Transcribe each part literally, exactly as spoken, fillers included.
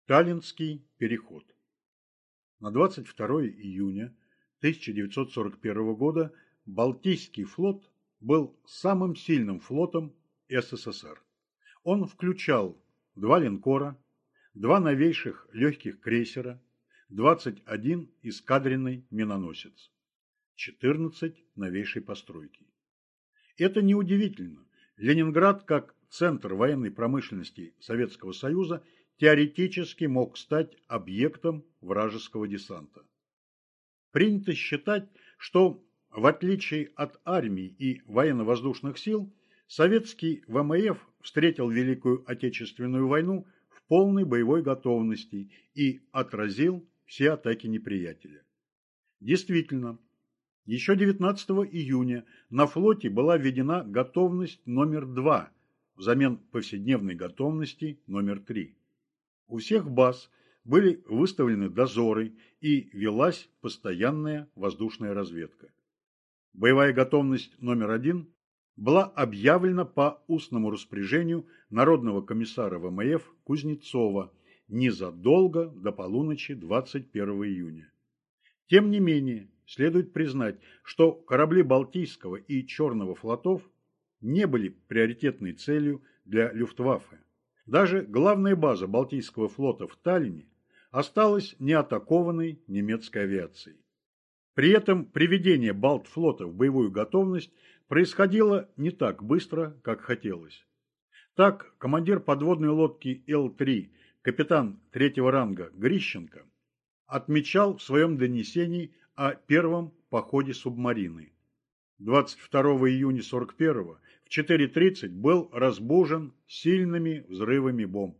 Таллинский переход. На двадцать второе июня тысяча девятьсот сорок первого года Балтийский флот был самым сильным флотом СССР. Он включал два линкора, два новейших легких крейсера, двадцать один эскадренный миноносец, четырнадцать новейшей постройки. Это неудивительно. Ленинград, как центр военной промышленности Советского Союза, теоретически мог стать объектом вражеского десанта. Принято считать, что, в отличие от армии и военно-воздушных сил, советский ВМФ встретил Великую Отечественную войну в полной боевой готовности и отразил все атаки неприятеля. Действительно, еще девятнадцатого июня на флоте была введена готовность номер два взамен повседневной готовности номер три. У всех баз были выставлены дозоры и велась постоянная воздушная разведка. Боевая готовность номер один была объявлена по устному распоряжению Народного комиссара ВМФ Кузнецова незадолго до полуночи двадцать первого июня. Тем не менее, следует признать, что корабли Балтийского и Черного флотов не были приоритетной целью для Люфтваффе. Даже главная база Балтийского флота в Таллине осталась неатакованной немецкой авиацией. При этом приведение Балтфлота в боевую готовность происходило не так быстро, как хотелось. Так, командир подводной лодки Л три, капитан третьего ранга Грищенко, отмечал в своем донесении о первом походе субмарины. двадцать второго июня сорок первого в четыре тридцать был разбужен сильными взрывами бомб.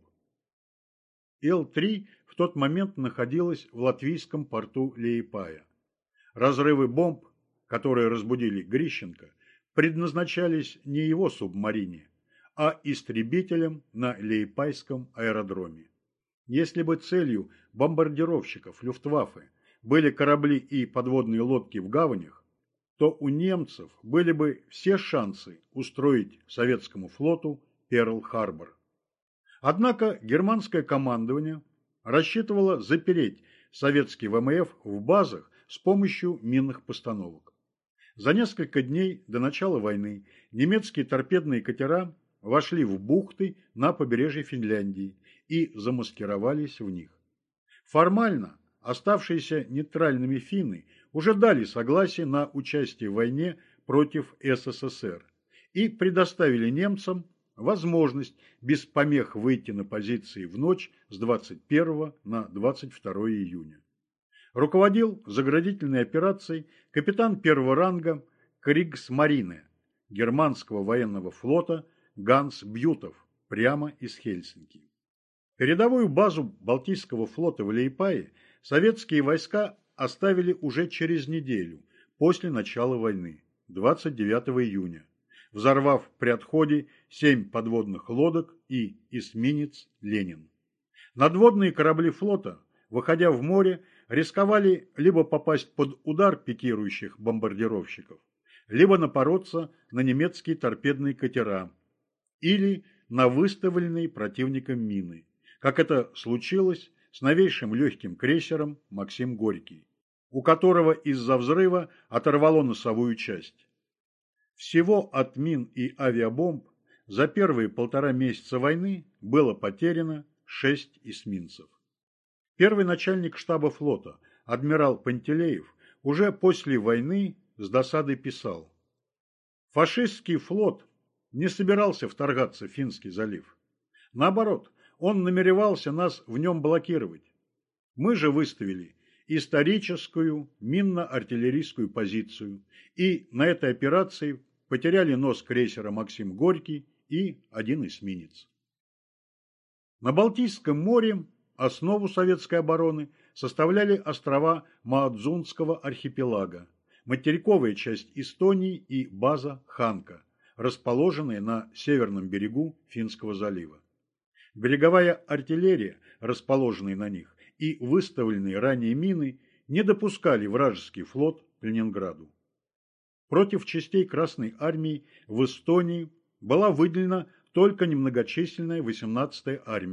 Л три в тот момент находилась в латвийском порту Лиепая. Разрывы бомб, которые разбудили Грищенко, предназначались не его субмарине, а истребителям на Лиепайском аэродроме. Если бы целью бомбардировщиков Люфтваффе были корабли и подводные лодки в гаванях, то у немцев были бы все шансы устроить советскому флоту Перл-Харбор. Однако германское командование рассчитывало запереть советский ВМФ в базах с помощью минных постановок. За несколько дней до начала войны немецкие торпедные катера вошли в бухты на побережье Финляндии и замаскировались в них. Формально оставшиеся нейтральными финны уже дали согласие на участие в войне против СССР и предоставили немцам возможность без помех выйти на позиции в ночь с двадцать первого на двадцать второе июня. Руководил заградительной операцией капитан первого ранга Кригсмарине германского военного флота Ганс Бьютов прямо из Хельсинки. Передовую базу Балтийского флота в Лиепае советские войска оставили уже через неделю после начала войны, двадцать девятого июня, взорвав при отходе семь подводных лодок и эсминец «Ленин». Надводные корабли флота, выходя в море, рисковали либо попасть под удар пикирующих бомбардировщиков, либо напороться на немецкие торпедные катера или на выставленные противником мины, как это случилось с новейшим легким крейсером «Максим Горький», у которого из-за взрыва оторвало носовую часть. Всего от мин и авиабомб за первые полтора месяца войны было потеряно шесть эсминцев. Первый начальник штаба флота, адмирал Пантелеев, уже после войны с досадой писал: «Фашистский флот не собирался вторгаться в Финский залив. Наоборот, он намеревался нас в нем блокировать. Мы же выставили историческую минно-артиллерийскую позицию и на этой операции потеряли нос крейсера «Максим Горький» и один эсминец». На Балтийском море основу советской обороны составляли острова Маадзунского архипелага, материковая часть Эстонии и база Ханка, расположенная на северном берегу Финского залива. Береговая артиллерия, расположенная на них, и выставленные ранее мины не допускали вражеский флот к Ленинграду. Против частей Красной армии в Эстонии была выделена только немногочисленная восемнадцатая армия,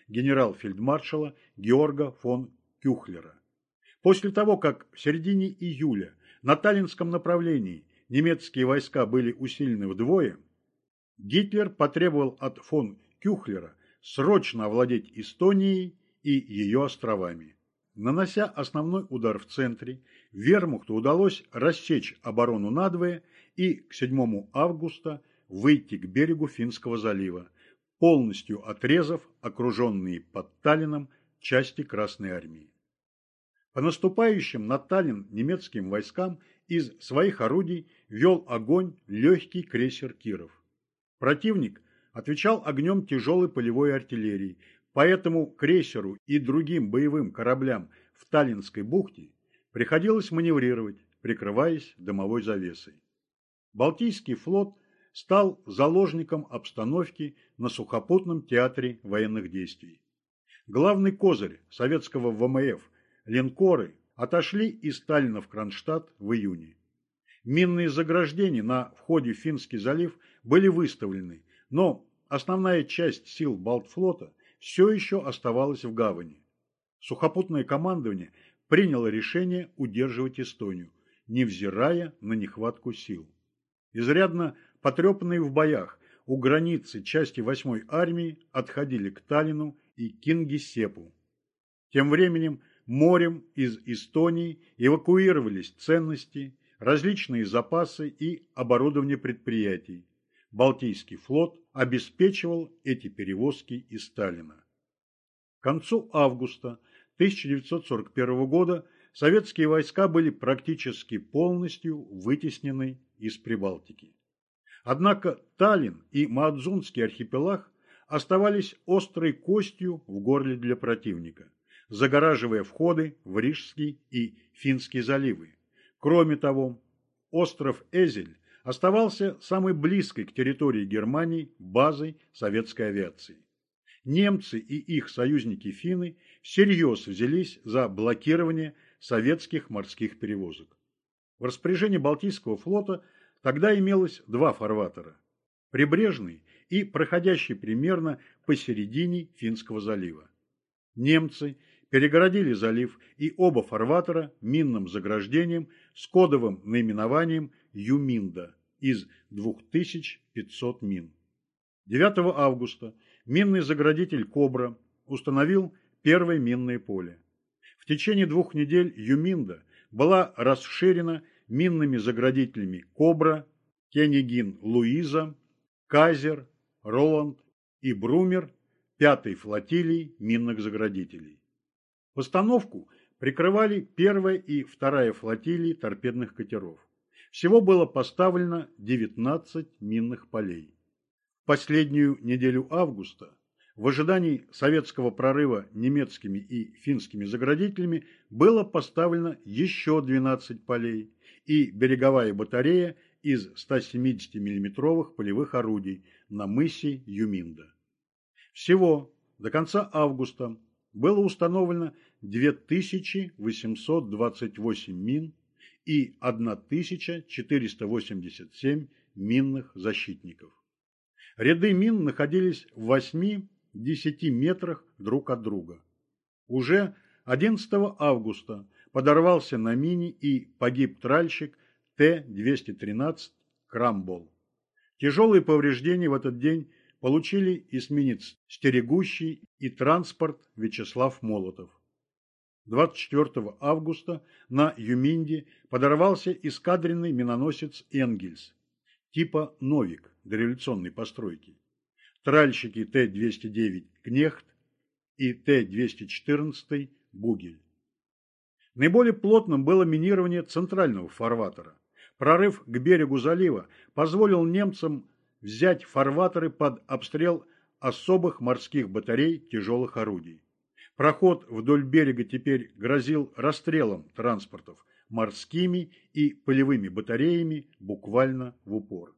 генерал-фельдмаршала Георга фон Кюхлера. После того, как в середине июля на Таллинском направлении немецкие войска были усилены вдвое, Гитлер потребовал от фон Кюхлера срочно овладеть Эстонией и ее островами. Нанося основной удар в центре, вермахту удалось рассечь оборону надвое и к седьмому августа выйти к берегу Финского залива, полностью отрезав окруженные под Таллином части Красной армии. По наступающим на Таллин немецким войскам из своих орудий вел огонь легкий крейсер «Киров». Противник отвечал огнем тяжелой полевой артиллерии, поэтому крейсеру и другим боевым кораблям в Таллинской бухте приходилось маневрировать, прикрываясь дымовой завесой. Балтийский флот стал заложником обстановки на сухопутном театре военных действий. Главный козырь советского ВМФ линкоры отошли из Таллина в Кронштадт в июне. Минные заграждения на входе в Финский залив были выставлены, но основная часть сил Балтфлота все еще оставалась в гавани. Сухопутное командование приняло решение удерживать Эстонию, невзирая на нехватку сил. Изрядно потрепанные в боях у границы части восьмой армии отходили к Таллину и Кингисеппу. Тем временем морем из Эстонии эвакуировались ценности, различные запасы и оборудование предприятий. Балтийский флот обеспечивал эти перевозки из Таллина. К концу августа тысяча девятьсот сорок первого года советские войска были практически полностью вытеснены из Прибалтики. Однако Таллин и Маадзунский архипелаг оставались острой костью в горле для противника, загораживая входы в Рижский и Финский заливы. Кроме того, остров Эзель оставался самой близкой к территории Германии базой советской авиации. Немцы и их союзники-финны всерьез взялись за блокирование советских морских перевозок. В распоряжении Балтийского флота тогда имелось два фарватера – прибрежный и проходящий примерно посередине Финского залива. Немцы перегородили залив и оба фарватера минным заграждением с кодовым наименованием «Юминда» из двух тысяч пятисот мин. девятого августа минный заградитель «Кобра» установил первое минное поле. В течение двух недель Юминда была расширена минными заградителями «Кобра», «Кенигин-Луиза», «Казер», «Роланд» и «Брумер» пятой флотилии минных заградителей. Постановку прикрывали первая и вторая флотилии торпедных катеров. Всего было поставлено девятнадцать минных полей. В последнюю неделю августа, в ожидании советского прорыва немецкими и финскими заградителями, было поставлено еще двенадцать полей и береговая батарея из ста семидесяти миллиметровых полевых орудий на мысе Юминда. Всего до конца августа было установлено две тысячи восемьсот двадцать восемь мин и тысяча четыреста восемьдесят семь минных защитников. Ряды мин находились в восьми-десяти метрах друг от друга. Уже одиннадцатого августа подорвался на мине и погиб тральщик Т двести тринадцать «Крамбол». Тяжелые повреждения в этот день получили эсминец «Стерегущий» и транспорт «Вячеслав Молотов». двадцать четвёртого августа на Юминде подорвался эскадренный миноносец «Энгельс» типа «Новик» дореволюционной постройки. Тральщики Т двести девять «Кнехт» и Т двести четырнадцать «Бугель». Наиболее плотным было минирование центрального фарватера. Прорыв к берегу залива позволил немцам взять фарватеры под обстрел особых морских батарей тяжелых орудий. Проход вдоль берега теперь грозил расстрелом транспортов морскими и полевыми батареями буквально в упор.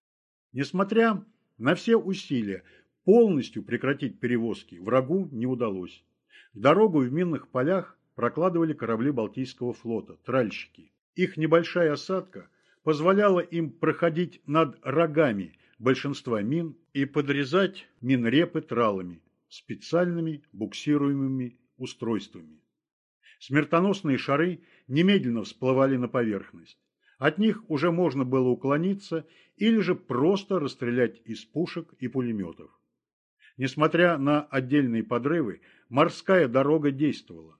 Несмотря на все усилия, полностью прекратить перевозки врагу не удалось. Дорогу в минных полях прокладывали корабли Балтийского флота, тральщики. Их небольшая осадка позволяла им проходить над рогами большинства мин и подрезать минрепы тралами. специальными буксируемыми устройствами. Смертоносные шары немедленно всплывали на поверхность. От них уже можно было уклониться или же просто расстрелять из пушек и пулеметов. Несмотря на отдельные подрывы, морская дорога действовала.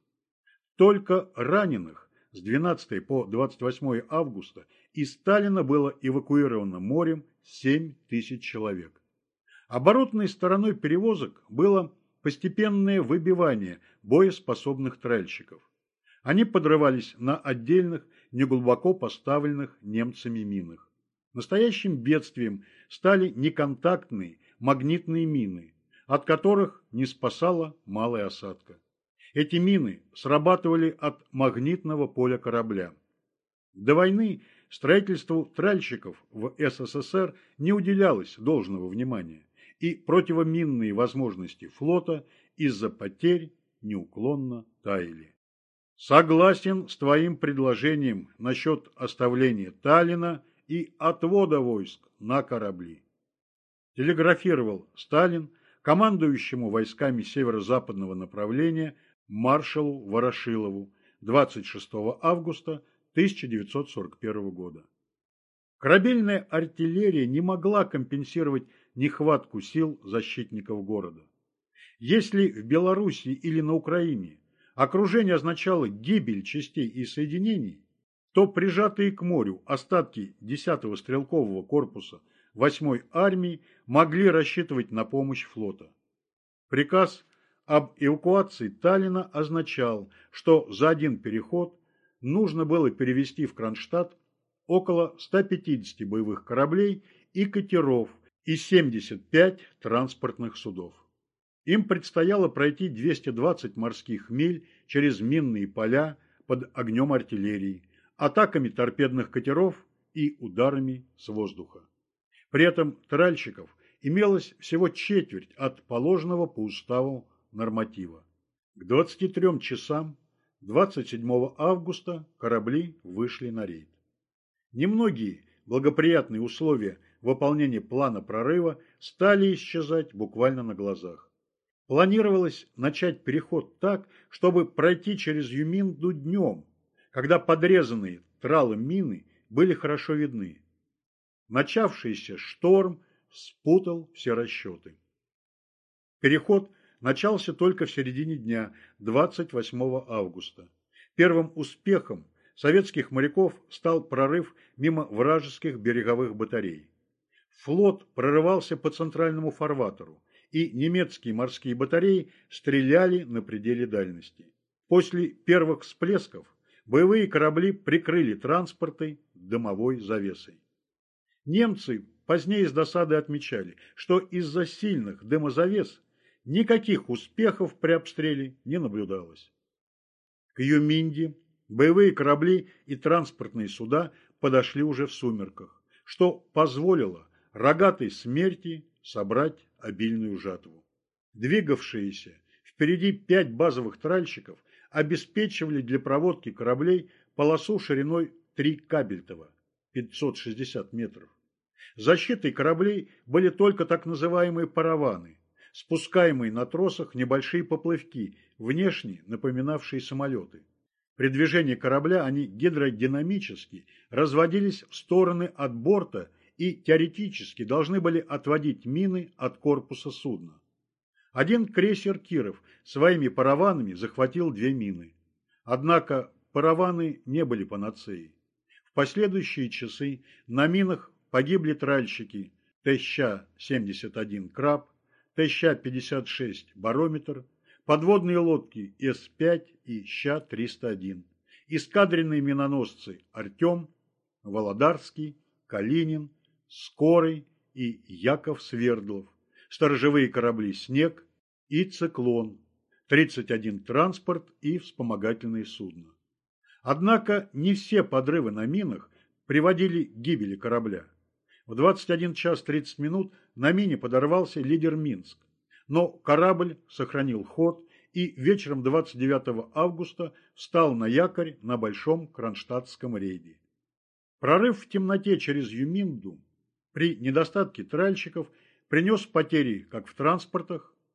Только раненых с двенадцатого по двадцать восьмое августа из Таллина было эвакуировано морем семь тысяч человек. Оборотной стороной перевозок было постепенное выбивание боеспособных тральщиков. Они подрывались на отдельных, неглубоко поставленных немцами минах. Настоящим бедствием стали неконтактные магнитные мины, от которых не спасала малая осадка. Эти мины срабатывали от магнитного поля корабля. До войны строительству тральщиков в СССР не уделялось должного внимания, и противоминные возможности флота из-за потерь неуклонно таяли. Согласен с твоим предложением насчет оставления Таллина и отвода войск на корабли. Телеграфировал Сталин командующему войсками северо-западного направления маршалу Ворошилову двадцать шестого августа тысяча девятьсот сорок первого года. Корабельная артиллерия не могла компенсировать нехватку сил защитников города. Если в Белоруссии или на Украине окружение означало гибель частей и соединений, то прижатые к морю остатки десятого стрелкового корпуса восьмой армии могли рассчитывать на помощь флота. Приказ об эвакуации Таллина означал, что за один переход нужно было перевести в Кронштадт около ста пятидесяти боевых кораблей и катеров и семьдесят пять транспортных судов. Им предстояло пройти двести двадцать морских миль через минные поля под огнем артиллерии, атаками торпедных катеров и ударами с воздуха. При этом тральщиков имелось всего четверть от положенного по уставу норматива. К двадцати трём часам двадцать седьмого августа корабли вышли на рейд. Немногие благоприятные условия выполнения плана прорыва стали исчезать буквально на глазах. Планировалось начать переход так, чтобы пройти через Юминду днем, когда подрезанные тралом мины были хорошо видны. Начавшийся шторм спутал все расчеты. Переход начался только в середине дня, двадцать восьмого августа. Первым успехом советских моряков стал прорыв мимо вражеских береговых батарей. Флот прорывался по центральному фарватеру, и немецкие морские батареи стреляли на пределе дальности. После первых всплесков боевые корабли прикрыли транспорты дымовой завесой. Немцы позднее с досадой отмечали, что из-за сильных дымозавес никаких успехов при обстреле не наблюдалось. К Юминде боевые корабли и транспортные суда подошли уже в сумерках, что позволило рогатой смерти собрать обильную жатву. Двигавшиеся впереди пять базовых тральщиков обеспечивали для проводки кораблей полосу шириной три кабельтова, пятьсот шестьдесят метров. Защитой кораблей были только так называемые параваны, спускаемые на тросах небольшие поплавки, внешне напоминавшие самолеты. При движении корабля они гидродинамически разводились в стороны от борта и теоретически должны были отводить мины от корпуса судна. Один крейсер «Киров» своими параванами захватил две мины. Однако параваны не были панацеей. В последующие часы на минах погибли тральщики Т Щ семьдесят один «Краб», Т Щ пятьдесят шесть «Барометр», подводные лодки С пять и Щ триста один, эскадренные миноносцы «Артем», «Володарский», «Калинин», «Скорый» и «Яков Свердлов», сторожевые корабли «Снег» и «Циклон», тридцать один транспорт и вспомогательные судна. Однако не все подрывы на минах приводили к гибели корабля. В двадцать один час тридцать минут на мине подорвался лидер Минск, но корабль сохранил ход и вечером двадцать девятого августа встал на якорь на Большом Кронштадтском рейде. Прорыв в темноте через Юминду при недостатке тральщиков принес потери как в транспортах,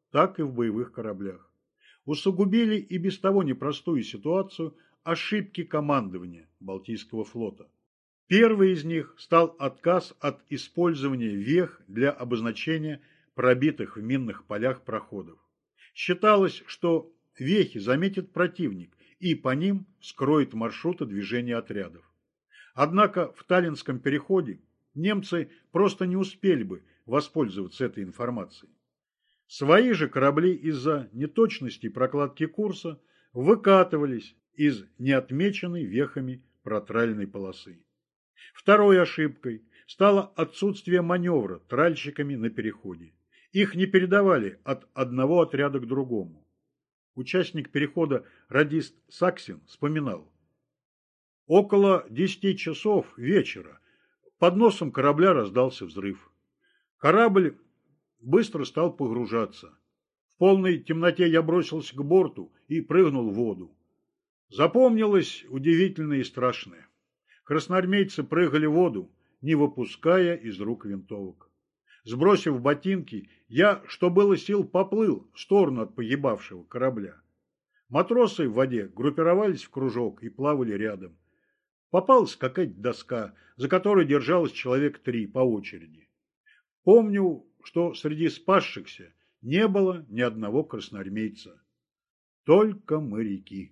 так и в боевых кораблях. Усугубили и без того непростую ситуацию ошибки командования Балтийского флота. Первый из них стал отказ от использования вех для обозначения пробитых в минных полях проходов. Считалось, что вехи заметит противник и по ним скроет маршруты движения отрядов. Однако в Таллинском переходе немцы просто не успели бы воспользоваться этой информацией. Свои же корабли из-за неточности прокладки курса выкатывались из неотмеченной вехами протральной полосы. Второй ошибкой стало отсутствие маневра тральщиками на переходе. Их не передавали от одного отряда к другому. Участник перехода радист Саксин вспоминал: около десяти часов вечера под носом корабля раздался взрыв. Корабль быстро стал погружаться. В полной темноте я бросился к борту и прыгнул в воду. Запомнилось удивительное и страшное. Красноармейцы прыгали в воду, не выпуская из рук винтовок. Сбросив ботинки, я, что было сил, поплыл в сторону от погибавшего корабля. Матросы в воде группировались в кружок и плавали рядом. Попалась какая-то доска, за которой держалось человек три по очереди. Помню, что среди спасшихся не было ни одного красноармейца. Только моряки.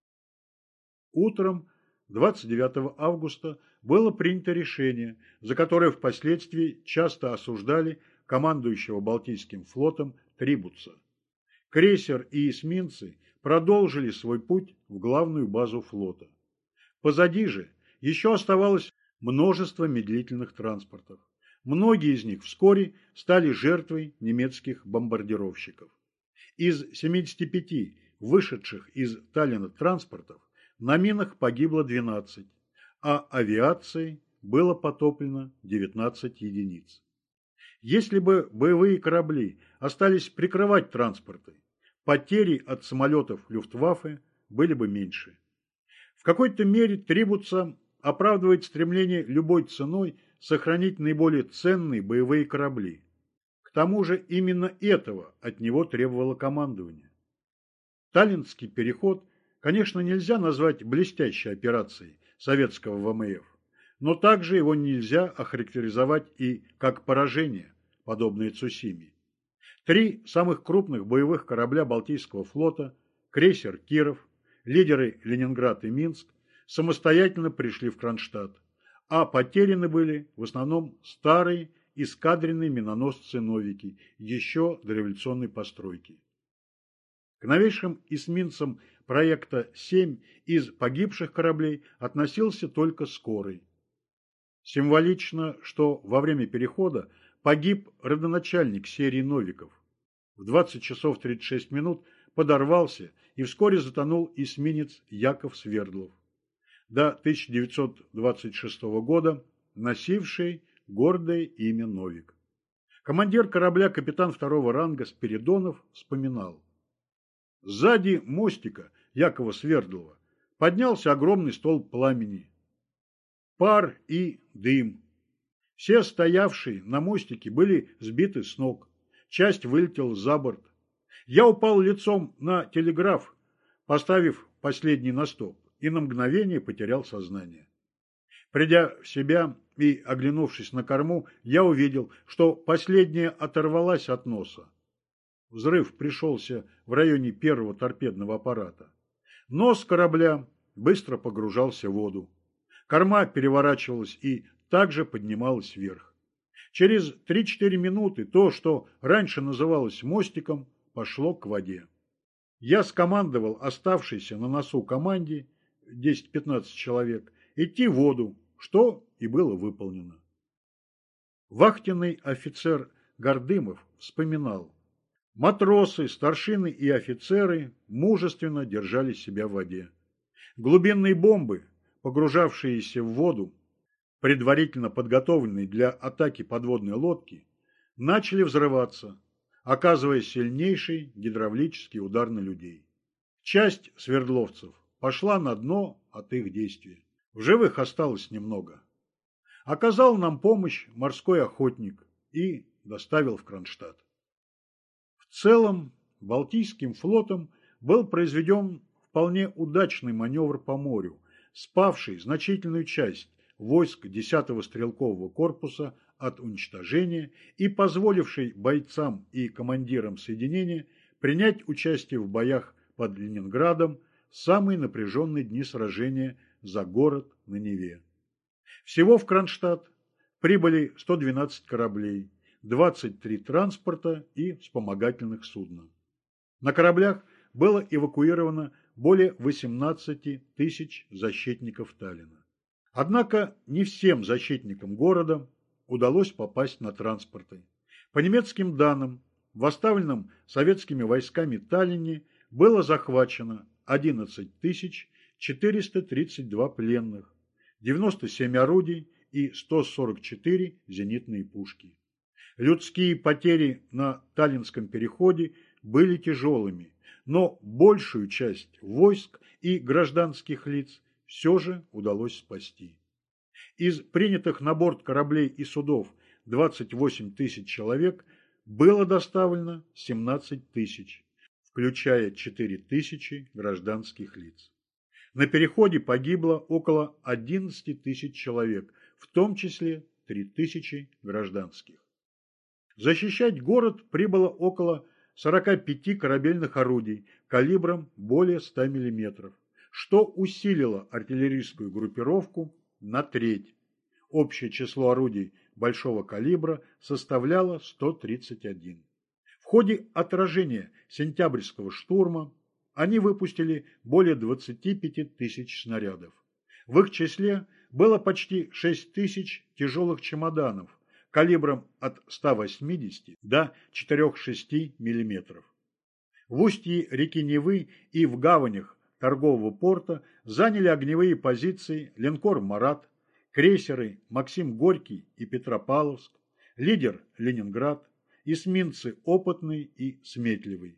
Утром двадцать девятого августа было принято решение, за которое впоследствии часто осуждали командующего Балтийским флотом Трибутса. Крейсер и эсминцы продолжили свой путь в главную базу флота. Позади же еще оставалось множество медлительных транспортов. Многие из них вскоре стали жертвой немецких бомбардировщиков. Из семидесяти пяти вышедших из Таллина транспортов на минах погибло двенадцать, а авиацией было потоплено девятнадцать единиц. Если бы боевые корабли остались прикрывать транспорты, потери от самолетов Люфтваффе были бы меньше. В какой-то мере Трибутса оправдывает стремление любой ценой сохранить наиболее ценные боевые корабли. К тому же именно этого от него требовало командование. Таллинский переход, конечно, нельзя назвать блестящей операцией советского ВМФ, но также его нельзя охарактеризовать и как поражение, подобное Цусиме. Три самых крупных боевых корабля Балтийского флота, крейсер «Киров», лидеры Ленинград и Минск, самостоятельно пришли в Кронштадт, а потеряны были в основном старые эскадренные миноносцы-новики еще до революционной постройки. К новейшим эсминцам проекта семь из погибших кораблей относился только «Скорый». Символично, что во время перехода погиб родоначальник серии «Новиков». В двадцать часов тридцать шесть минут подорвался и вскоре затонул эсминец Яков Свердлов, до тысяча девятьсот двадцать шестого года носивший гордое имя «Новик». Командир корабля, капитан второго ранга Спиридонов, вспоминал: сзади мостика Якова Свердлова поднялся огромный столб пламени, пар и дым. Все стоявшие на мостике были сбиты с ног, часть вылетела за борт. Я упал лицом на телеграф, поставив последний на стоп, и на мгновение потерял сознание. Придя в себя и оглянувшись на корму, я увидел, что последняя оторвалась от носа. Взрыв пришелся в районе первого торпедного аппарата. Нос корабля быстро погружался в воду. Корма переворачивалась и также поднималась вверх. Через три-четыре минуты то, что раньше называлось мостиком, пошло к воде. Я скомандовал оставшейся на носу команде, десять-пятнадцать человек, идти в воду, что и было выполнено. Вахтенный офицер Гордымов вспоминал: матросы, старшины и офицеры мужественно держали себя в воде. Глубинные бомбы, погружавшиеся в воду, предварительно подготовленные для атаки подводной лодки, начали взрываться, оказывая сильнейший гидравлический удар на людей. Часть свердловцев пошла на дно от их действия. В живых осталось немного. Оказал нам помощь морской охотник и доставил в Кронштадт. В целом, Балтийским флотом был произведен вполне удачный маневр по морю, спасший значительную часть войск десятого стрелкового корпуса от уничтожения и позволивший бойцам и командирам соединения принять участие в боях под Ленинградом в самые напряженные дни сражения за город на Неве. Всего в Кронштадт прибыли сто двенадцать кораблей, двадцать три транспорта и вспомогательных судна. На кораблях было эвакуировано более восемнадцати тысяч защитников Таллина. Однако не всем защитникам города удалось попасть на транспорты. По немецким данным, в оставленном советскими войсками Таллине было захвачено одиннадцать тысяч четыреста тридцать два пленных, девяносто семь орудий и сто сорок четыре зенитные пушки. Людские потери на Таллинском переходе были тяжелыми, но большую часть войск и гражданских лиц все же удалось спасти. Из принятых на борт кораблей и судов двадцать восемь тысяч человек было доставлено семнадцать тысяч, включая четыре тысячи гражданских лиц. На переходе погибло около одиннадцати тысяч человек, в том числе три тысячи гражданских. Защищать город прибыло около сорока пяти корабельных орудий калибром более ста миллиметров, что усилило артиллерийскую группировку на треть. Общее число орудий большого калибра составляло сто тридцать один. В ходе отражения сентябрьского штурма они выпустили более двадцати пяти тысяч снарядов. В их числе было почти шесть тысяч тяжелых чемоданов калибром от ста восьмидесяти до четырёх целых шести десятых миллиметров. В устье реки Невы и в гаванях торгового порта заняли огневые позиции линкор «Марат», крейсеры «Максим Горький» и «Петропавловск», лидер «Ленинград», эсминцы «Опытный» и «Сметливый».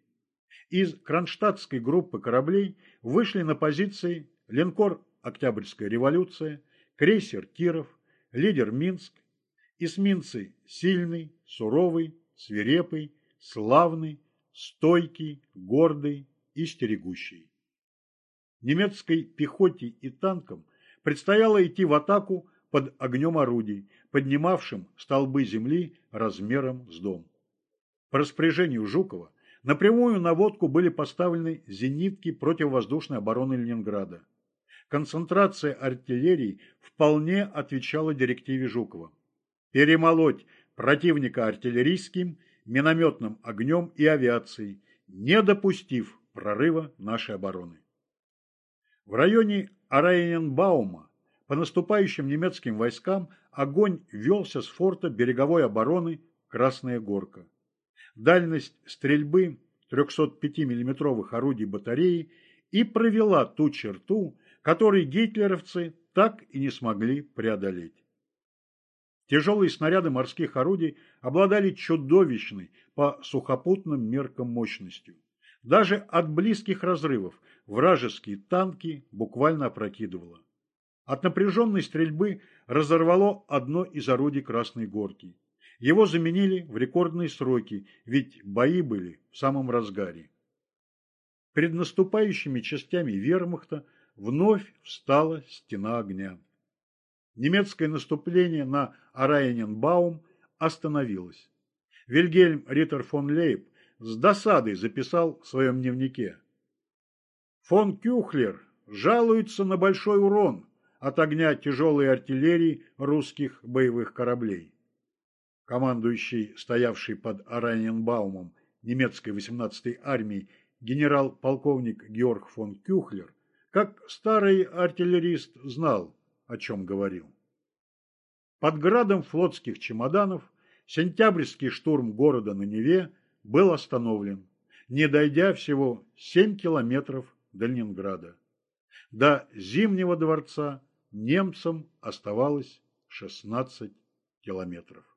Из кронштадтской группы кораблей вышли на позиции линкор «Октябрьская революция», крейсер «Киров», лидер «Минск», эсминцы «Сильный», «Суровый», «Свирепый», «Славный», «Стойкий», «Гордый» и «Стерегущий». Немецкой пехоте и танкам предстояло идти в атаку под огнем орудий, поднимавшим столбы земли размером с дом. По распоряжению Жукова на прямую наводку были поставлены зенитки противовоздушной обороны Ленинграда. Концентрация артиллерии вполне отвечала директиве Жукова перемолоть противника артиллерийским, минометным огнем и авиацией, не допустив прорыва нашей обороны. В районе Орайенбаума по наступающим немецким войскам огонь велся с форта береговой обороны Красная Горка. Дальность стрельбы трехсот-пятимиллиметровых орудий батареи и провела ту черту, которую гитлеровцы так и не смогли преодолеть. Тяжелые снаряды морских орудий обладали чудовищной по сухопутным меркам мощностью. Даже от близких разрывов вражеские танки буквально опрокидывало. От напряженной стрельбы разорвало одно из орудий Красной Горки. Его заменили в рекордные сроки, ведь бои были в самом разгаре. Перед наступающими частями вермахта вновь встала стена огня. Немецкое наступление на Орайенбаум остановилось. Вильгельм Риттер фон Лейб с досадой записал в своем дневнике: «Фон Кюхлер жалуется на большой урон от огня тяжелой артиллерии русских боевых кораблей». Командующий, стоявший под Орайенбаумом немецкой восемнадцатой армии генерал-полковник Георг фон Кюхлер, как старый артиллерист, знал, о чем говорил. Под градом флотских чемоданов сентябрьский штурм города на Неве был остановлен, не дойдя всего семь километров до Ленинграда. До Зимнего дворца немцам оставалось шестнадцать километров.